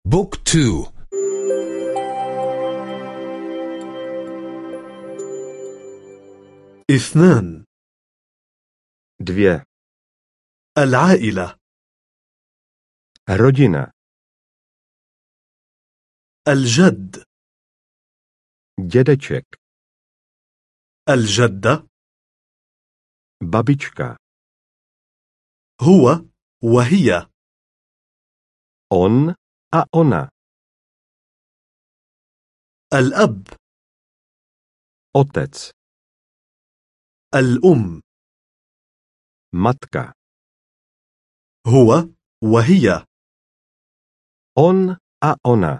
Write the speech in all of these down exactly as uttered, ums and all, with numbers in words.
بوك تو. اثنان. dvě. العائلة. rodina. الجد. dědeček. الجدة. babička. هو وهي. on a ona. الأب. otec. الأم. matka. هو وهي. on a ona.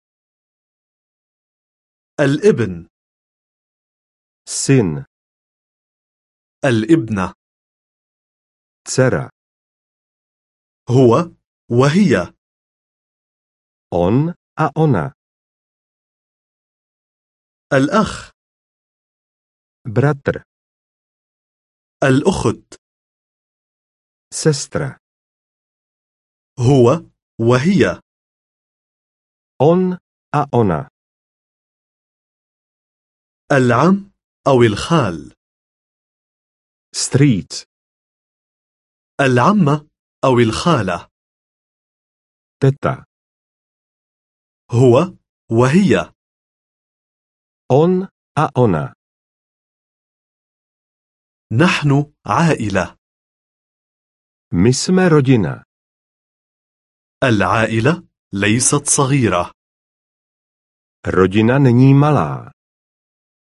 الابن. syn. الابنة. dcera. هو وهي. on a ona. الأخ. bratr. الأخت. sestra. هو وهي. on a ona. العم أو الخال. strýc. العمة أو الخالة. teta. هو وهي. on a ona. نحن عائلة. my jsme rodina. العائلة ليست صغيرة. rodina není malá.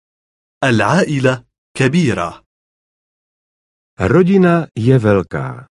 العائلة كبيرة. rodina je velká.